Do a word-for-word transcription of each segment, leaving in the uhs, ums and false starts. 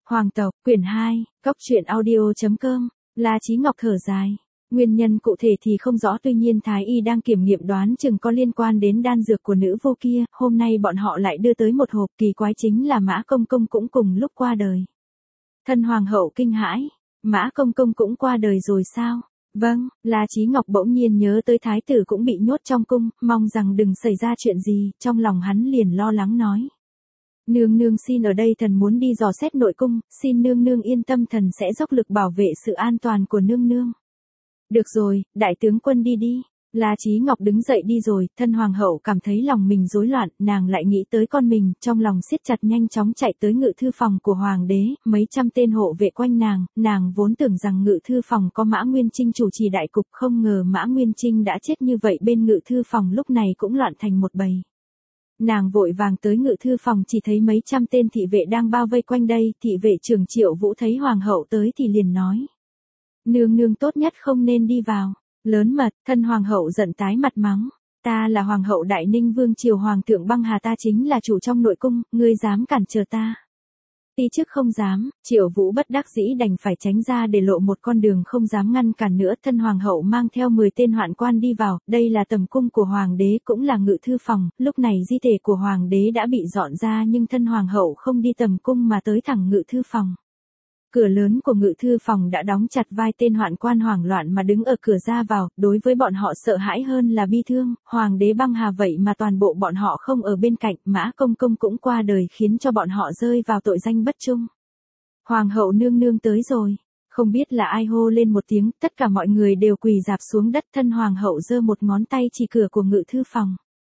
Hoàng tộc, quyển hai, Cóc truyện audio.com, La Chí Ngọc thở dài. Nguyên nhân cụ thể thì không rõ, tuy nhiên Thái Y đang kiểm nghiệm đoán chừng có liên quan đến đan dược của nữ vô kia, hôm nay bọn họ lại đưa tới một hộp, kỳ quái chính là Mã Công Công cũng cùng lúc qua đời. Thân Hoàng hậu kinh hãi, Mã Công Công cũng qua đời rồi sao? Vâng, La Chí Ngọc bỗng nhiên nhớ tới thái tử cũng bị nhốt trong cung, mong rằng đừng xảy ra chuyện gì, trong lòng hắn liền lo lắng nói. Nương nương xin ở đây thần muốn đi dò xét nội cung, xin nương nương yên tâm, thần sẽ dốc lực bảo vệ sự an toàn của nương nương. Được rồi, đại tướng quân đi đi. La Chí Ngọc đứng dậy đi rồi, thân hoàng hậu cảm thấy lòng mình rối loạn, nàng lại nghĩ tới con mình, trong lòng siết chặt, nhanh chóng chạy tới ngự thư phòng của hoàng đế, mấy trăm tên hộ vệ quanh nàng, nàng vốn tưởng rằng ngự thư phòng có Mã Nguyên Trinh chủ trì đại cục, không ngờ Mã Nguyên Trinh đã chết như vậy, bên ngự thư phòng lúc này cũng loạn thành một bầy. Nàng vội vàng tới ngự thư phòng, chỉ thấy mấy trăm tên thị vệ đang bao vây quanh đây, thị vệ trưởng Triệu Vũ thấy hoàng hậu tới thì liền nói. Nương nương tốt nhất không nên đi vào. Lớn mật, thân hoàng hậu giận tái mặt mắng. Ta là hoàng hậu Đại Ninh Vương triều hoàng thượng băng hà, ta chính là chủ trong nội cung, ngươi dám cản trở ta. Ti trước không dám, Triệu Vũ bất đắc dĩ đành phải tránh ra để lộ một con đường, không dám ngăn cản nữa. Thân hoàng hậu mang theo mười tên hoạn quan đi vào, đây là tầm cung của hoàng đế, cũng là ngự thư phòng, lúc này di thể của hoàng đế đã bị dọn ra, nhưng thân hoàng hậu không đi tầm cung mà tới thẳng ngự thư phòng. Cửa lớn của ngự thư phòng đã đóng chặt, vai tên hoạn quan hoảng loạn mà đứng ở cửa ra vào, đối với bọn họ sợ hãi hơn là bi thương, hoàng đế băng hà vậy mà toàn bộ bọn họ không ở bên cạnh, Mã Công Công cũng qua đời khiến cho bọn họ rơi vào tội danh bất trung. Hoàng hậu nương nương tới rồi, không biết là ai hô lên một tiếng, tất cả mọi người đều quỳ rạp xuống đất, thân hoàng hậu giơ một ngón tay chỉ cửa của ngự thư phòng.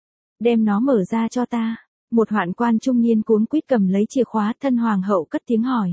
Đem nó mở ra cho ta, một hoạn quan trung niên cuống quýt cầm lấy chìa khóa, thân hoàng hậu cất tiếng hỏi.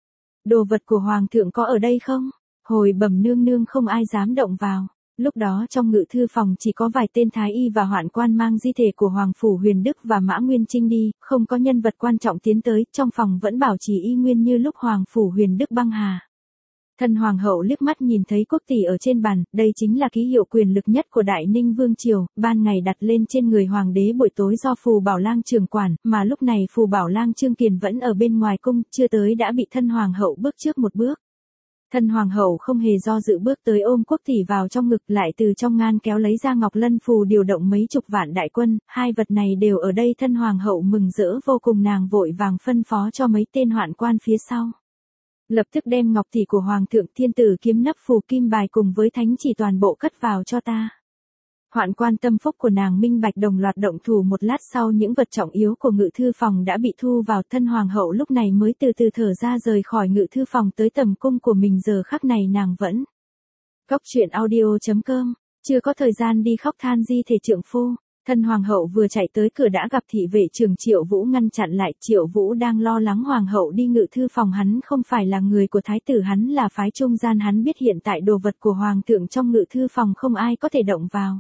Đồ vật của hoàng thượng có ở đây không? Hồi bẩm nương nương không ai dám động vào. Lúc đó trong ngự thư phòng chỉ có vài tên thái y và hoạn quan mang di thể của Hoàng Phủ Huyền Đức và Mã Nguyên Trinh đi, không có nhân vật quan trọng tiến tới, trong phòng vẫn bảo trì y nguyên như lúc Hoàng Phủ Huyền Đức băng hà. Thân hoàng hậu liếc mắt nhìn thấy quốc tỷ ở trên bàn, đây chính là ký hiệu quyền lực nhất của Đại Ninh Vương triều, ban ngày đặt lên trên người hoàng đế, buổi tối do Phù Bảo Lang trưởng quản, mà lúc này Phù Bảo Lang Trương Kiền vẫn ở bên ngoài cung, chưa tới đã bị thân hoàng hậu bước trước một bước. Thân hoàng hậu không hề do dự bước tới ôm quốc tỷ vào trong ngực, lại từ trong ngăn kéo lấy ra ngọc lân phù điều động mấy chục vạn đại quân, hai vật này đều ở đây. Thân hoàng hậu mừng rỡ vô cùng, nàng vội vàng phân phó cho mấy tên hoạn quan phía sau. Lập tức đem ngọc tỷ của hoàng thượng, thiên tử kiếm, nắp phù, kim bài cùng với thánh chỉ toàn bộ cất vào cho ta. Hoạn quan tâm phúc của nàng minh bạch đồng loạt động thủ, một lát sau những vật trọng yếu của ngự thư phòng đã bị thu vào, thân hoàng hậu lúc này mới từ từ thở ra rời khỏi ngự thư phòng tới tầm cung của mình, giờ khắc này nàng vẫn. Cóc truyện audio.com, chưa có thời gian đi khóc than di thể trượng phu. Thân hoàng hậu vừa chạy tới cửa đã gặp thị vệ trưởng Triệu Vũ ngăn chặn lại. Triệu Vũ đang lo lắng hoàng hậu đi ngự thư phòng, hắn không phải là người của thái tử, hắn là phái trung gian, hắn biết hiện tại đồ vật của hoàng thượng trong ngự thư phòng không ai có thể động vào.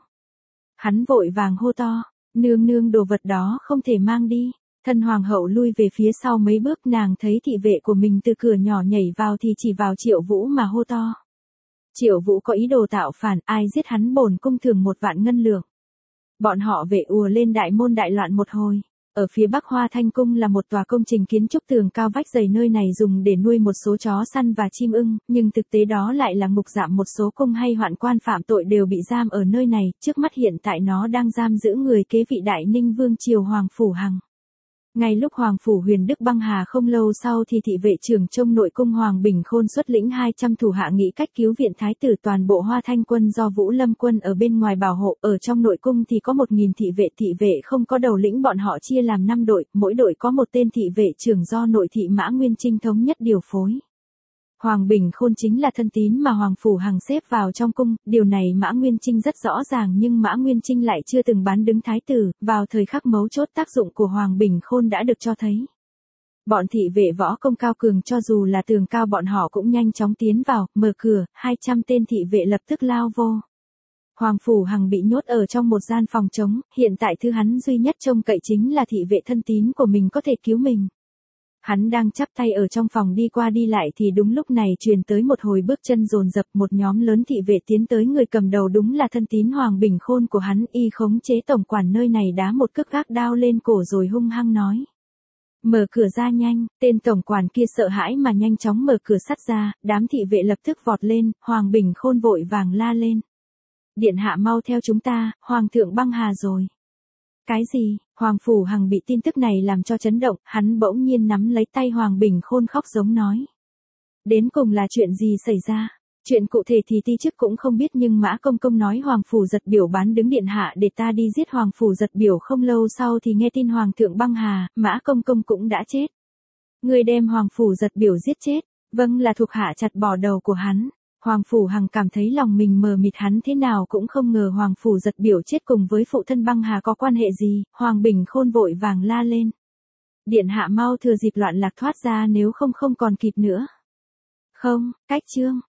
Hắn vội vàng hô to, nương nương, đồ vật đó không thể mang đi. Thân hoàng hậu lui về phía sau mấy bước, nàng thấy thị vệ của mình từ cửa nhỏ nhảy vào thì chỉ vào Triệu Vũ mà hô to. Triệu Vũ có ý đồ tạo phản, ai giết hắn bổn cung thưởng một vạn ngân lượng. Bọn họ vệ ùa lên đại môn, đại loạn một hồi. Ở phía bắc Hoa Thanh Cung là một tòa công trình kiến trúc tường cao vách dày, nơi này dùng để nuôi một số chó săn và chim ưng, nhưng thực tế đó lại là ngục giam, một số cung hay hoạn quan phạm tội đều bị giam ở nơi này, trước mắt hiện tại nó đang giam giữ người kế vị Đại Ninh Vương triều Hoàng Phủ Hằng. Ngay lúc Hoàng Phủ Huyền Đức băng hà không lâu sau thì thị vệ trưởng trong nội cung Hoàng Bình Khôn xuất lĩnh hai trăm thủ hạ nghĩ cách cứu viện thái tử, toàn bộ Hoa Thanh quân do Vũ Lâm quân ở bên ngoài bảo hộ, ở trong nội cung thì có một nghìn thị vệ, thị vệ không có đầu lĩnh, bọn họ chia làm năm đội, mỗi đội có một tên thị vệ trưởng do nội thị Mã Nguyên Trinh thống nhất điều phối. Hoàng Bình Khôn chính là thân tín mà Hoàng Phủ Hằng xếp vào trong cung, điều này Mã Nguyên Trinh rất rõ ràng, nhưng Mã Nguyên Trinh lại chưa từng bán đứng thái tử, vào thời khắc mấu chốt tác dụng của Hoàng Bình Khôn đã được cho thấy. Bọn thị vệ võ công cao cường, cho dù là tường cao bọn họ cũng nhanh chóng tiến vào, mở cửa, hai trăm tên thị vệ lập tức lao vô. Hoàng Phủ Hằng bị nhốt ở trong một gian phòng trống, hiện tại thứ hắn duy nhất trông cậy chính là thị vệ thân tín của mình có thể cứu mình. Hắn đang chắp tay ở trong phòng đi qua đi lại thì đúng lúc này truyền tới một hồi bước chân dồn dập, một nhóm lớn thị vệ tiến tới, người cầm đầu đúng là thân tín Hoàng Bình Khôn của hắn, y khống chế tổng quản nơi này, đá một cước, gác đao lên cổ rồi hung hăng nói. Mở cửa ra nhanh, tên tổng quản kia sợ hãi mà nhanh chóng mở cửa sắt ra, đám thị vệ lập tức vọt lên, Hoàng Bình Khôn vội vàng la lên. Điện hạ mau theo chúng ta, Hoàng thượng băng hà rồi. Cái gì? Hoàng Phủ Hằng bị tin tức này làm cho chấn động, hắn bỗng nhiên nắm lấy tay Hoàng Bình Khôn khóc giống nói. Đến cùng là chuyện gì xảy ra? Chuyện cụ thể thì ti chức cũng không biết nhưng Mã Công Công nói Hoàng Phủ Giật Biểu bán đứng điện hạ để ta đi giết Hoàng Phủ Giật Biểu, không lâu sau thì nghe tin Hoàng thượng băng hà, Mã Công Công cũng đã chết. Người đem Hoàng Phủ Giật Biểu giết chết, vâng là thuộc hạ chặt bỏ đầu của hắn. Hoàng Phủ Hằng cảm thấy lòng mình mờ mịt, hắn thế nào cũng không ngờ Hoàng Phủ Giật Biểu chết cùng với phụ thân băng hà có quan hệ gì, Hoàng Bình Khôn vội vàng la lên. Điện hạ mau thừa dịp loạn lạc thoát ra nếu không không còn kịp nữa. Không, cách chương.